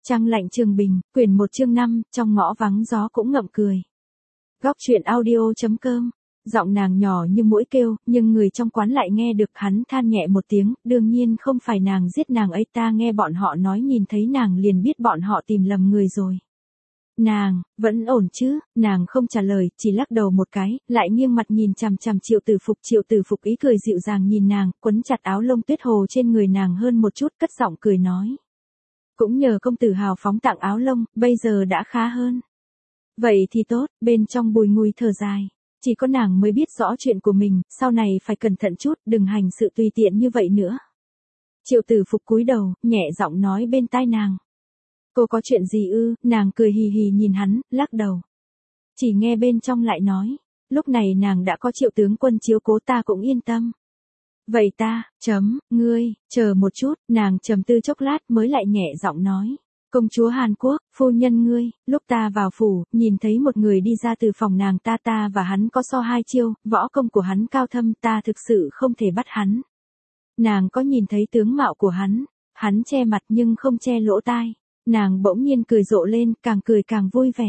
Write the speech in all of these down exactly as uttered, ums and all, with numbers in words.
Trăng lạnh Trường Bình, quyển một chương năm, trong ngõ vắng gió cũng ngậm cười. Góc truyện audio.com, giọng nàng nhỏ như mũi kêu, nhưng người trong quán lại nghe được. Hắn than nhẹ một tiếng, đương nhiên không phải nàng giết nàng ấy, ta nghe bọn họ nói nhìn thấy nàng liền biết bọn họ tìm lầm người rồi. Nàng, vẫn ổn chứ? Nàng không trả lời, chỉ lắc đầu một cái, lại nghiêng mặt nhìn chằm chằm Triệu Tử Phục. Triệu Tử Phục ý cười dịu dàng nhìn nàng, quấn chặt áo lông tuyết hồ trên người nàng hơn một chút, cất giọng cười nói. Cũng nhờ công tử hào phóng tặng áo lông, bây giờ đã khá hơn. Vậy thì tốt, bên trong bùi ngùi thở dài. Chỉ có nàng mới biết rõ chuyện của mình, sau này phải cẩn thận chút, đừng hành sự tùy tiện như vậy nữa. Triệu Tử Phục cúi đầu, nhẹ giọng nói bên tai nàng. Cô có chuyện gì ư? Nàng cười hì hì nhìn hắn, lắc đầu. Chỉ nghe bên trong lại nói, lúc này nàng đã có Triệu tướng quân chiếu cố ta cũng yên tâm. Vậy ta, chấm, ngươi, chờ một chút, nàng trầm tư chốc lát mới lại nhẹ giọng nói. Công chúa Hàn Quốc, phu nhân ngươi, lúc ta vào phủ, nhìn thấy một người đi ra từ phòng nàng ta ta và hắn có so hai chiêu, võ công của hắn cao thâm, ta thực sự không thể bắt hắn. Nàng có nhìn thấy tướng mạo của hắn, hắn che mặt nhưng không che lỗ tai. Nàng bỗng nhiên cười rộ lên, càng cười càng vui vẻ.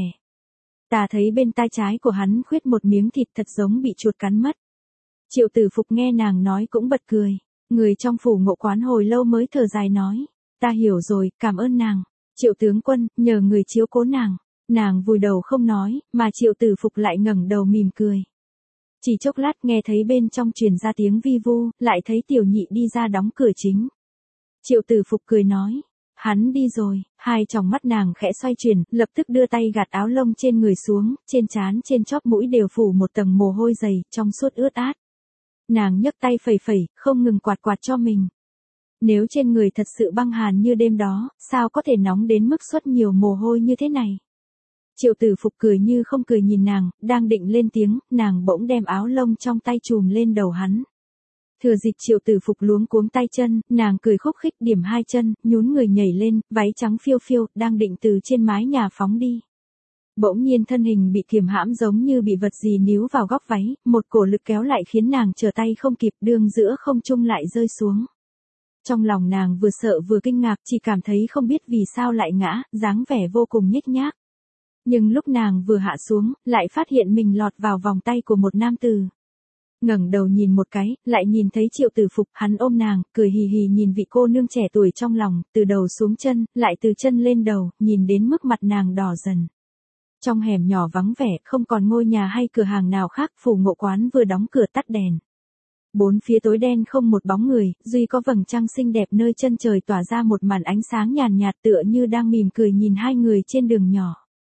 Ta thấy bên tai trái của hắn khuyết một miếng thịt thật giống bị chuột cắn mất. Triệu Tử Phục nghe nàng nói cũng bật cười. Người trong phủ Ngộ Quán hồi lâu mới thở dài nói. Ta hiểu rồi, cảm ơn nàng. Triệu tướng quân, nhờ người chiếu cố nàng. Nàng vùi đầu không nói, mà Triệu Tử Phục lại ngẩng đầu mỉm cười. Chỉ chốc lát nghe thấy bên trong truyền ra tiếng vi vu, lại thấy tiểu nhị đi ra đóng cửa chính. Triệu Tử Phục cười nói. Hắn đi rồi, hai tròng mắt nàng khẽ xoay chuyển, lập tức đưa tay gạt áo lông trên người xuống, trên trán trên chóp mũi đều phủ một tầng mồ hôi dày, trong suốt ướt át. Nàng nhấc tay phẩy phẩy, không ngừng quạt quạt cho mình. Nếu trên người thật sự băng hàn như đêm đó, sao có thể nóng đến mức xuất nhiều mồ hôi như thế này? Triệu Tử Phục cười như không cười nhìn nàng, đang định lên tiếng, nàng bỗng đem áo lông trong tay chùm lên đầu hắn. Thừa dịp Triệu Tử Phục luống cuống tay chân, nàng cười khúc khích điểm hai chân, nhún người nhảy lên, váy trắng phiêu phiêu, đang định từ trên mái nhà phóng đi. Bỗng nhiên thân hình bị kiềm hãm giống như bị vật gì níu vào góc váy, một cổ lực kéo lại khiến nàng trở tay không kịp, đường giữa không trung lại rơi xuống. Trong lòng nàng vừa sợ vừa kinh ngạc, chỉ cảm thấy không biết vì sao lại ngã, dáng vẻ vô cùng nhếch nhác. Nhưng lúc nàng vừa hạ xuống, lại phát hiện mình lọt vào vòng tay của một nam tử. Ngẩng đầu nhìn một cái, lại nhìn thấy Triệu Tử Phục, hắn ôm nàng, cười hì hì nhìn vị cô nương trẻ tuổi trong lòng, từ đầu xuống chân, lại từ chân lên đầu, nhìn đến mức mặt nàng đỏ dần. Trong hẻm nhỏ vắng vẻ, không còn ngôi nhà hay cửa hàng nào khác, phủ Ngộ Quán vừa đóng cửa tắt đèn. Bốn phía tối đen không một bóng người, duy có vầng trăng xinh đẹp nơi chân trời tỏa ra một màn ánh sáng nhàn nhạt tựa như đang mỉm cười nhìn hai người trên đường nhỏ.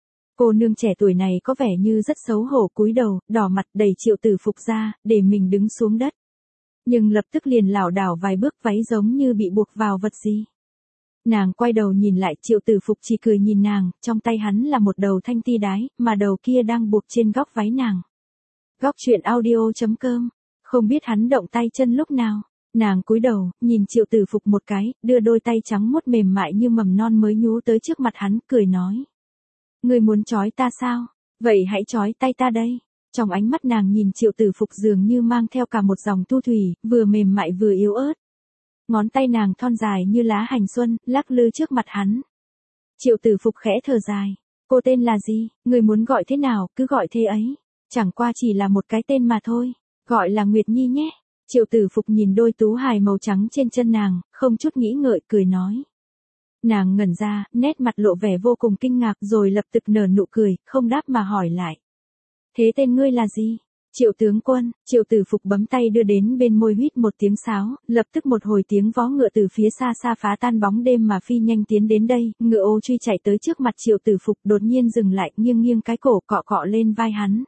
Cô nương trẻ tuổi này có vẻ như rất xấu hổ, cúi đầu, đỏ mặt đẩy Triệu Tử Phục ra, để mình đứng xuống đất. Nhưng lập tức liền lảo đảo vài bước, váy giống như bị buộc vào vật gì. Nàng quay đầu nhìn lại, Triệu Tử Phục chỉ cười nhìn nàng, trong tay hắn là một đầu thanh ti đái, mà đầu kia đang buộc trên góc váy nàng. Góc truyện audio.com, không biết hắn động tay chân lúc nào. Nàng cúi đầu, nhìn Triệu Tử Phục một cái, đưa đôi tay trắng muốt mềm mại như mầm non mới nhú tới trước mặt hắn, cười nói. Ngươi muốn trói ta sao? Vậy hãy trói tay ta đây. Trong ánh mắt nàng nhìn Triệu Tử Phục dường như mang theo cả một dòng thu thủy, vừa mềm mại vừa yếu ớt. Ngón tay nàng thon dài như lá hành xuân, lắc lư trước mặt hắn. Triệu Tử Phục khẽ thở dài. Cô tên là gì? Ngươi muốn gọi thế nào, cứ gọi thế ấy. Chẳng qua chỉ là một cái tên mà thôi. Gọi là Nguyệt Nhi nhé. Triệu Tử Phục nhìn đôi tú hài màu trắng trên chân nàng, không chút nghĩ ngợi, cười nói. Nàng ngẩn ra, nét mặt lộ vẻ vô cùng kinh ngạc rồi lập tức nở nụ cười, không đáp mà hỏi lại. Thế tên ngươi là gì? Triệu tướng quân. Triệu Tử Phục bấm tay đưa đến bên môi huýt một tiếng sáo, lập tức một hồi tiếng vó ngựa từ phía xa xa phá tan bóng đêm mà phi nhanh tiến đến đây, ngựa ô truy chạy tới trước mặt Triệu Tử Phục, đột nhiên dừng lại, nghiêng nghiêng cái cổ, cọ cọ lên vai hắn.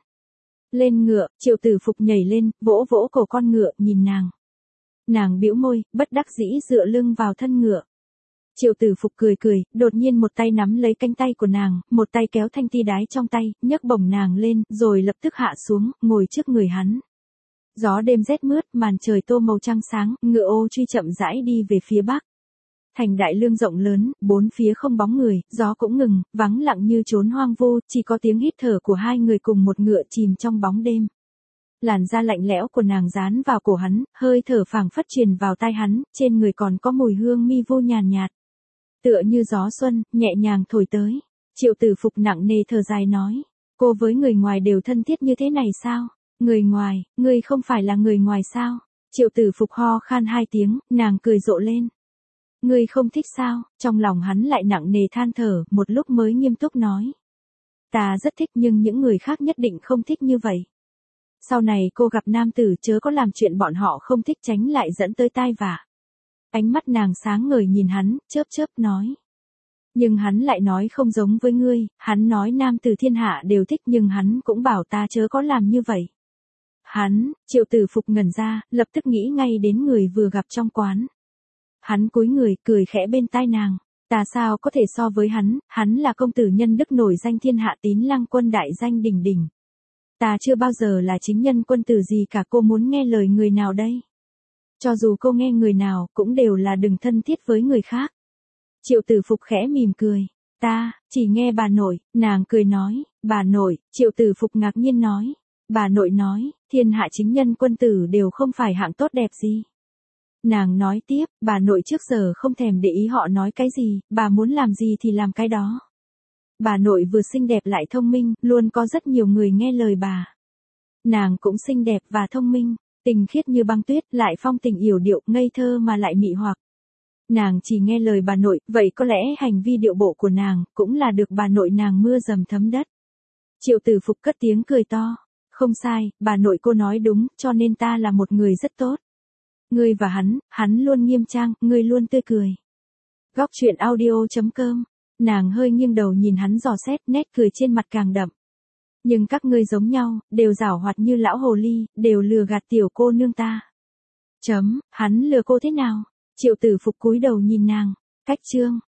Lên ngựa, Triệu Tử Phục nhảy lên, vỗ vỗ cổ con ngựa, nhìn nàng. Nàng bĩu môi, bất đắc dĩ dựa lưng vào thân ngựa. Triệu Tử Phục cười cười, đột nhiên một tay nắm lấy cánh tay của nàng, một tay kéo thanh ti đái trong tay, nhấc bổng nàng lên, rồi lập tức hạ xuống, ngồi trước người hắn. Gió đêm rét mướt, màn trời tô màu trăng sáng, ngựa ô truy chậm rãi đi về phía bắc. Thành đại lương rộng lớn, bốn phía không bóng người, gió cũng ngừng, vắng lặng như chốn hoang vu, chỉ có tiếng hít thở của hai người cùng một ngựa chìm trong bóng đêm. Làn da lạnh lẽo của nàng dán vào cổ hắn, hơi thở phảng phất truyền vào tai hắn, trên người còn có mùi hương mi vu nhàn nhạt. tựa như gió xuân, nhẹ nhàng thổi tới. Triệu Tử Phục nặng nề thở dài nói, cô với người ngoài đều thân thiết như thế này sao? Người ngoài, ngươi không phải là người ngoài sao? Triệu Tử Phục ho khan hai tiếng, nàng cười rộ lên. Ngươi không thích sao? Trong lòng hắn lại nặng nề than thở, một lúc mới nghiêm túc nói. Ta rất thích nhưng những người khác nhất định không thích như vậy. Sau này cô gặp nam tử chớ có làm chuyện bọn họ không thích tránh lại dẫn tới tai vạ. Ánh mắt nàng sáng ngời nhìn hắn, chớp chớp nói. Nhưng hắn lại nói không giống với ngươi, hắn nói nam tử thiên hạ đều thích nhưng hắn cũng bảo ta chớ có làm như vậy. Hắn, Triệu Tử Phục ngẩn ra, lập tức nghĩ ngay đến người vừa gặp trong quán. Hắn cúi người, cười khẽ bên tai nàng. Ta sao có thể so với hắn, hắn là công tử nhân đức nổi danh thiên hạ Tín Lăng quân đại danh đỉnh đỉnh. Ta chưa bao giờ là chính nhân quân tử gì cả, cô muốn nghe lời người nào đây? Cho dù cô nghe người nào, cũng đều là đừng thân thiết với người khác. Triệu Tử Phục khẽ mỉm cười. Ta, chỉ nghe bà nội, nàng cười nói, bà nội, Triệu Tử Phục ngạc nhiên nói. Bà nội nói, thiên hạ chính nhân quân tử đều không phải hạng tốt đẹp gì. Nàng nói tiếp, bà nội trước giờ không thèm để ý họ nói cái gì, bà muốn làm gì thì làm cái đó. Bà nội vừa xinh đẹp lại thông minh, luôn có rất nhiều người nghe lời bà. Nàng cũng xinh đẹp và thông minh, tình khiết như băng tuyết, lại phong tình yểu điệu, ngây thơ mà lại mị hoặc. Nàng chỉ nghe lời bà nội, vậy có lẽ hành vi điệu bộ của nàng, cũng là được bà nội nàng mưa dầm thấm đất. Triệu Tử Phục cất tiếng cười to. Không sai, bà nội cô nói đúng, cho nên ta là một người rất tốt. Ngươi và hắn, hắn luôn nghiêm trang, ngươi luôn tươi cười. Góc truyện audio chấm com. Nàng hơi nghiêng đầu nhìn hắn dò xét, nét cười trên mặt càng đậm. Nhưng các ngươi giống nhau, đều giảo hoạt như lão hồ ly, đều lừa gạt tiểu cô nương ta. Chấm, hắn lừa cô thế nào? Triệu Tử Phục cúi đầu nhìn nàng. Cách chương.